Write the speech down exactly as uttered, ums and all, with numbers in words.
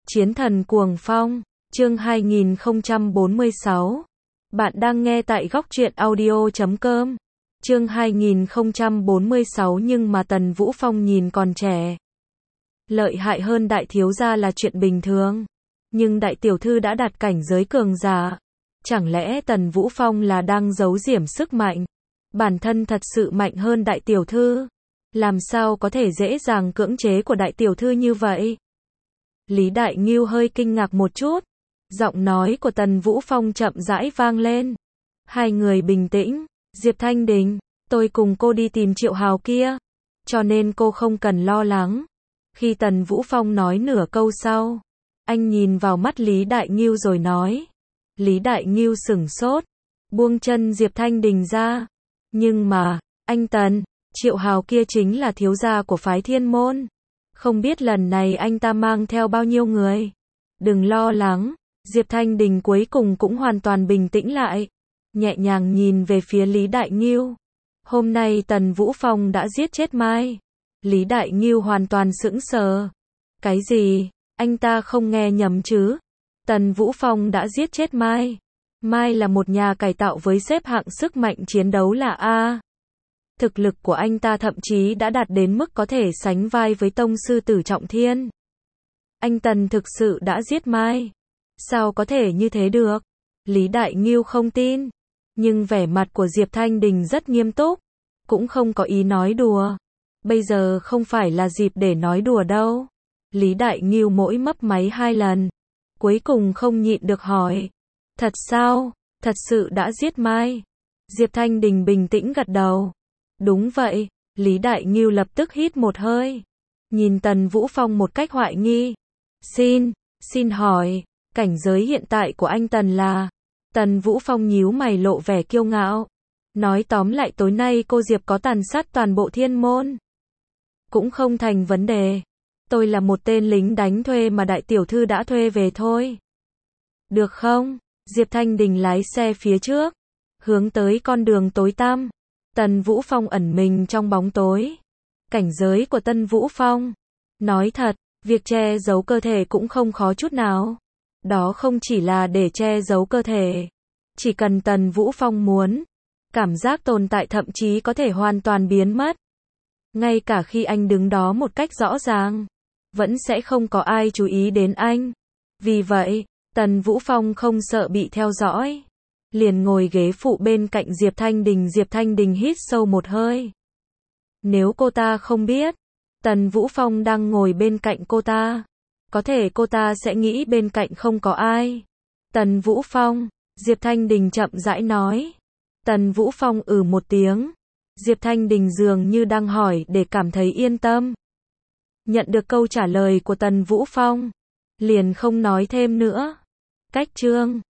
Chiến thần cuồng phong, chương hai nghìn không trăm bốn mươi sáu. Bạn đang nghe tại góc truyện audio chấm com. Chương hai nghìn không trăm bốn mươi sáu nhưng mà Tần Vũ Phong nhìn còn trẻ. Lợi hại hơn đại thiếu gia là chuyện bình thường. Nhưng đại tiểu thư đã đạt cảnh giới cường giả. Chẳng lẽ Tần Vũ Phong là đang giấu giểm sức mạnh? Bản thân thật sự mạnh hơn đại tiểu thư. Làm sao có thể dễ dàng cưỡng chế của đại tiểu thư như vậy? Lý Đại Ngưu hơi kinh ngạc một chút. Giọng nói của Tần Vũ Phong chậm rãi vang lên. Hai người bình tĩnh. Diệp Thanh Đình, tôi cùng cô đi tìm Triệu Hào kia. Cho nên cô không cần lo lắng. Khi Tần Vũ Phong nói nửa câu sau, anh nhìn vào mắt Lý Đại Ngưu rồi nói. Lý Đại Ngưu sửng sốt, buông chân Diệp Thanh Đình ra. Nhưng mà, anh Tần, Triệu Hào kia chính là thiếu gia của phái Thiên Môn. Không biết lần này anh ta mang theo bao nhiêu người. Đừng lo lắng. Diệp Thanh Đình cuối cùng cũng hoàn toàn bình tĩnh lại. Nhẹ nhàng nhìn về phía Lý Đại Ngưu. Hôm nay Tần Vũ Phong đã giết chết Mai. Lý Đại Ngưu hoàn toàn sững sờ. Cái gì? Anh ta không nghe nhầm chứ? Tần Vũ Phong đã giết chết Mai. Mai là một nhà cải tạo với xếp hạng sức mạnh chiến đấu là A. Thực lực của anh ta thậm chí đã đạt đến mức có thể sánh vai với tông sư Tử Trọng Thiên. Anh Tần thực sự đã giết Mai. Sao có thể như thế được? Lý Đại Ngưu không tin. Nhưng vẻ mặt của Diệp Thanh Đình rất nghiêm túc. Cũng không có ý nói đùa. Bây giờ không phải là dịp để nói đùa đâu. Lý Đại Ngưu mỗi mấp máy hai lần. Cuối cùng không nhịn được hỏi. Thật sao? Thật sự đã giết Mai? Diệp Thanh Đình bình tĩnh gật đầu. Đúng vậy. Lý Đại Ngưu lập tức hít một hơi. Nhìn Tần Vũ Phong một cách hoài nghi. Xin, xin hỏi, cảnh giới hiện tại của anh Tần là? Tần Vũ Phong nhíu mày lộ vẻ kiêu ngạo. Nói tóm lại tối nay cô Diệp có tàn sát toàn bộ Thiên Môn. Cũng không thành vấn đề. Tôi là một tên lính đánh thuê mà đại tiểu thư đã thuê về thôi. Được không? Diệp Thanh Đình lái xe phía trước. Hướng tới con đường tối tăm. Tần Vũ Phong ẩn mình trong bóng tối. Cảnh giới của Tần Vũ Phong. Nói thật, việc che giấu cơ thể cũng không khó chút nào. Đó không chỉ là để che giấu cơ thể. Chỉ cần Tần Vũ Phong muốn. Cảm giác tồn tại thậm chí có thể hoàn toàn biến mất. Ngay cả khi anh đứng đó một cách rõ ràng. Vẫn sẽ không có ai chú ý đến anh. Vì vậy, Tần Vũ Phong không sợ bị theo dõi. Liền ngồi ghế phụ bên cạnh Diệp Thanh Đình. Diệp Thanh Đình hít sâu một hơi. Nếu cô ta không biết, Tần Vũ Phong đang ngồi bên cạnh cô ta, có thể cô ta sẽ nghĩ bên cạnh không có ai. Tần Vũ Phong, Diệp Thanh Đình chậm rãi nói. Tần Vũ Phong ừ một tiếng. Diệp Thanh Đình dường như đang hỏi để cảm thấy yên tâm. Nhận được câu trả lời của Tần Vũ Phong, liền không nói thêm nữa. Cách chương